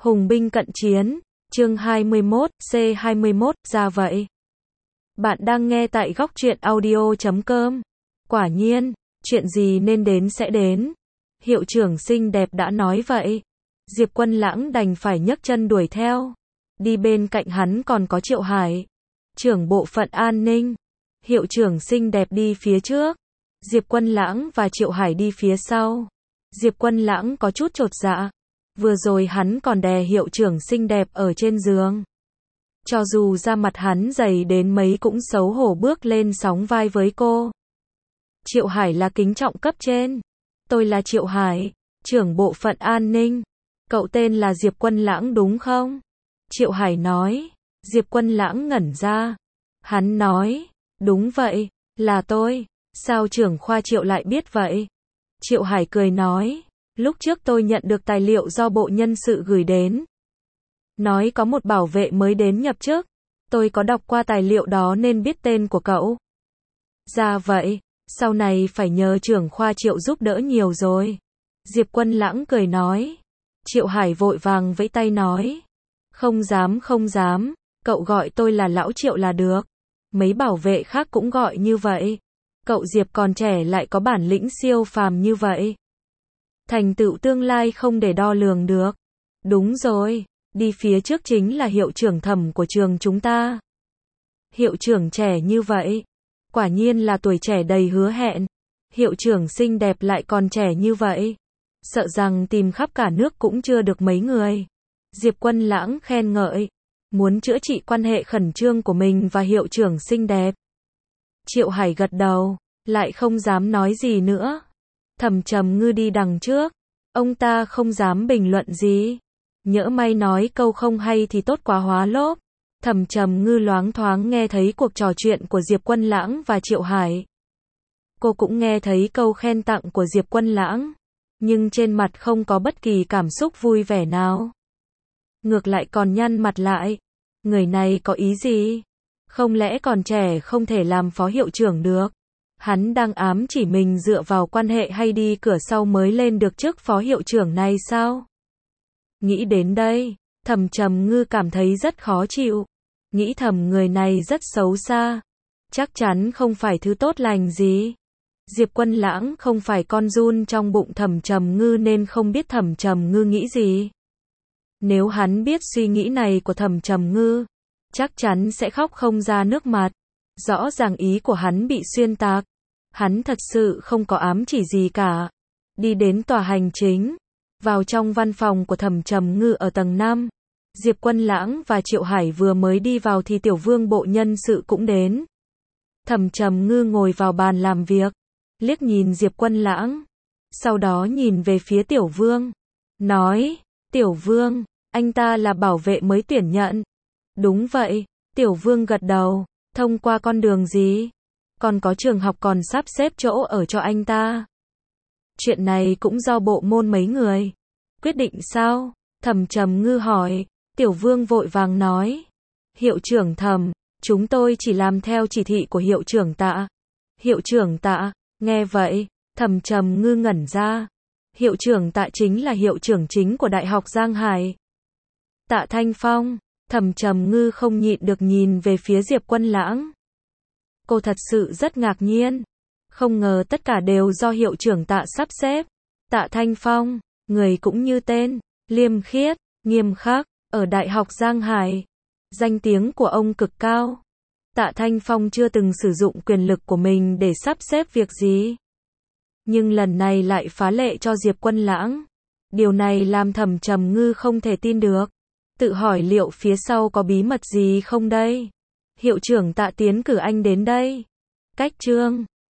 Hùng binh cận chiến, chương 21, C21, ra vậy. Bạn đang nghe tại góc truyện audio.com. Quả nhiên, chuyện gì nên đến sẽ đến. Hiệu trưởng xinh đẹp đã nói vậy. Diệp Quân Lãng đành phải nhấc chân đuổi theo. Đi bên cạnh hắn còn có Triệu Hải, trưởng bộ phận an ninh. Hiệu trưởng xinh đẹp đi phía trước, Diệp Quân Lãng và Triệu Hải đi phía sau. Diệp Quân Lãng có chút chột dạ. Vừa rồi hắn còn đè hiệu trưởng xinh đẹp ở trên giường. Cho dù da mặt hắn dày đến mấy cũng xấu hổ bước lên sóng vai với cô. Triệu Hải là kính trọng cấp trên. Tôi là Triệu Hải, trưởng bộ phận an ninh. Cậu tên là Diệp Quân Lãng đúng không? Triệu Hải nói. Diệp Quân Lãng ngẩn ra. Hắn nói, đúng vậy, là tôi. Sao trưởng khoa Triệu lại biết vậy? Triệu Hải cười nói, lúc trước tôi nhận được tài liệu do Bộ Nhân sự gửi đến. Nói có một bảo vệ mới đến nhập chức. Tôi có đọc qua tài liệu đó nên biết tên của cậu. Ra vậy, sau này phải nhờ trưởng khoa Triệu giúp đỡ nhiều rồi. Diệp Quân Lãng cười nói. Triệu Hải vội vàng vẫy tay nói. Không dám không dám, cậu gọi tôi là lão Triệu là được. Mấy bảo vệ khác cũng gọi như vậy. Cậu Diệp còn trẻ lại có bản lĩnh siêu phàm như vậy. Thành tựu tương lai không để đo lường được. Đúng rồi, đi phía trước chính là hiệu trưởng Thẩm của trường chúng ta. Hiệu trưởng trẻ như vậy, quả nhiên là tuổi trẻ đầy hứa hẹn. Hiệu trưởng xinh đẹp lại còn trẻ như vậy, sợ rằng tìm khắp cả nước cũng chưa được mấy người. Diệp Quân Lãng khen ngợi, muốn chữa trị quan hệ khẩn trương của mình và hiệu trưởng xinh đẹp. Triệu Hải gật đầu, lại không dám nói gì nữa. Thẩm Trầm Ngư đi đằng trước, ông ta không dám bình luận gì. Nhỡ may nói câu không hay thì tốt quá hóa lốp. Thẩm Trầm Ngư loáng thoáng nghe thấy cuộc trò chuyện của Diệp Quân Lãng và Triệu Hải. Cô cũng nghe thấy câu khen tặng của Diệp Quân Lãng, nhưng trên mặt không có bất kỳ cảm xúc vui vẻ nào. Ngược lại còn nhăn mặt lại. Người này có ý gì? Không lẽ còn trẻ không thể làm phó hiệu trưởng được? Hắn đang ám chỉ mình dựa vào quan hệ hay đi cửa sau mới lên được chức phó hiệu trưởng này sao? Nghĩ đến đây, Thẩm Trầm Ngư cảm thấy rất khó chịu. Nghĩ thầm người này rất xấu xa. Chắc chắn không phải thứ tốt lành gì. Diệp Quân Lãng không phải con giun trong bụng Thẩm Trầm Ngư nên không biết Thẩm Trầm Ngư nghĩ gì. Nếu hắn biết suy nghĩ này của Thẩm Trầm Ngư, chắc chắn sẽ khóc không ra nước mắt. Rõ ràng ý của hắn bị xuyên tạc. Hắn thật sự không có ám chỉ gì cả. Đi đến tòa hành chính, vào trong văn phòng của Thẩm Trầm Ngư ở tầng 5. Diệp Quân Lãng và Triệu Hải vừa mới đi vào thì Tiểu Vương Bộ Nhân sự cũng đến. Thẩm Trầm Ngư ngồi vào bàn làm việc, liếc nhìn Diệp Quân Lãng, sau đó nhìn về phía Tiểu Vương, nói, Tiểu Vương, anh ta là bảo vệ mới tuyển nhận. Đúng vậy, Tiểu Vương gật đầu, thông qua con đường gì? Còn có trường học còn sắp xếp chỗ ở cho anh ta. Chuyện này cũng do bộ môn mấy người quyết định sao? Thẩm Trầm Ngư hỏi. Tiểu Vương vội vàng nói. Hiệu trưởng Thẩm, chúng tôi chỉ làm theo chỉ thị của hiệu trưởng Tạ. Hiệu trưởng Tạ, nghe vậy, Thẩm Trầm Ngư ngẩn ra. Hiệu trưởng Tạ chính là hiệu trưởng chính của Đại học Giang Hải. Tạ Thanh Phong. Thẩm Trầm Ngư không nhịn được nhìn về phía Diệp Quân Lãng. Cô thật sự rất ngạc nhiên. Không ngờ tất cả đều do hiệu trưởng Tạ sắp xếp. Tạ Thanh Phong, người cũng như tên, liêm khiết, nghiêm khắc, ở Đại học Giang Hải. Danh tiếng của ông cực cao. Tạ Thanh Phong chưa từng sử dụng quyền lực của mình để sắp xếp việc gì. Nhưng lần này lại phá lệ cho Diệp Quân Lãng. Điều này làm Thẩm Trầm Ngư không thể tin được. Tự hỏi liệu phía sau có bí mật gì không đây? Hiệu trưởng Tạ tiến cử anh đến đây. Cách chương